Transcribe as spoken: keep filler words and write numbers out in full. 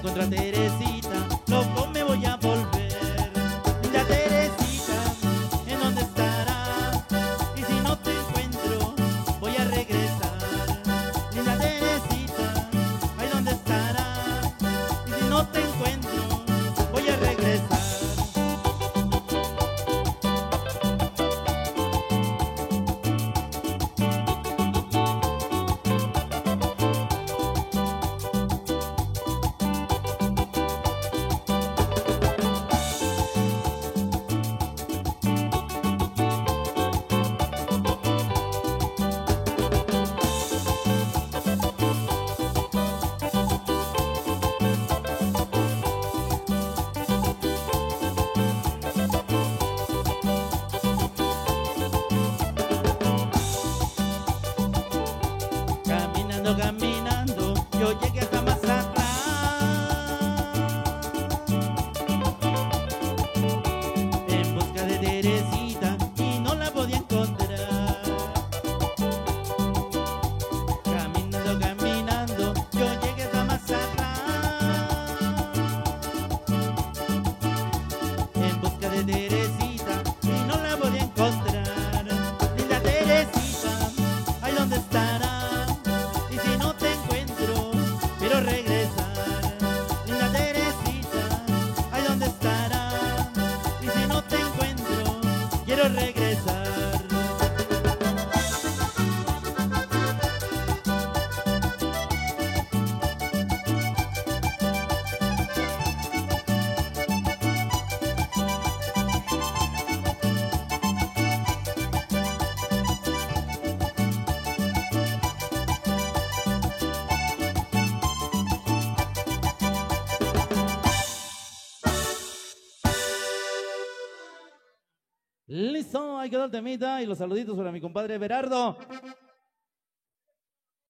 encuentro a Teresita, loco me voy a volver. Linda Teresita, ¿en dónde estará? Y si no te encuentro, voy a regresar. Linda Teresita, ¿ahí dónde estará? Y si no te encuentro, voy a regresar. Caminando, caminando, yo llegué hasta más atrás. En busca de Teresita y no la podía encontrar. Caminando, caminando, yo llegué hasta más atrás. En busca de Teresita y no la podía encontrar. Linda Teresita, ¿ahí dónde estará? Quiero regresar. Linda Teresita, ¿ahí dónde estará? Y si no te encuentro, quiero regresar. Listo, ahí quedó el temita y los saluditos para mi compadre Berardo.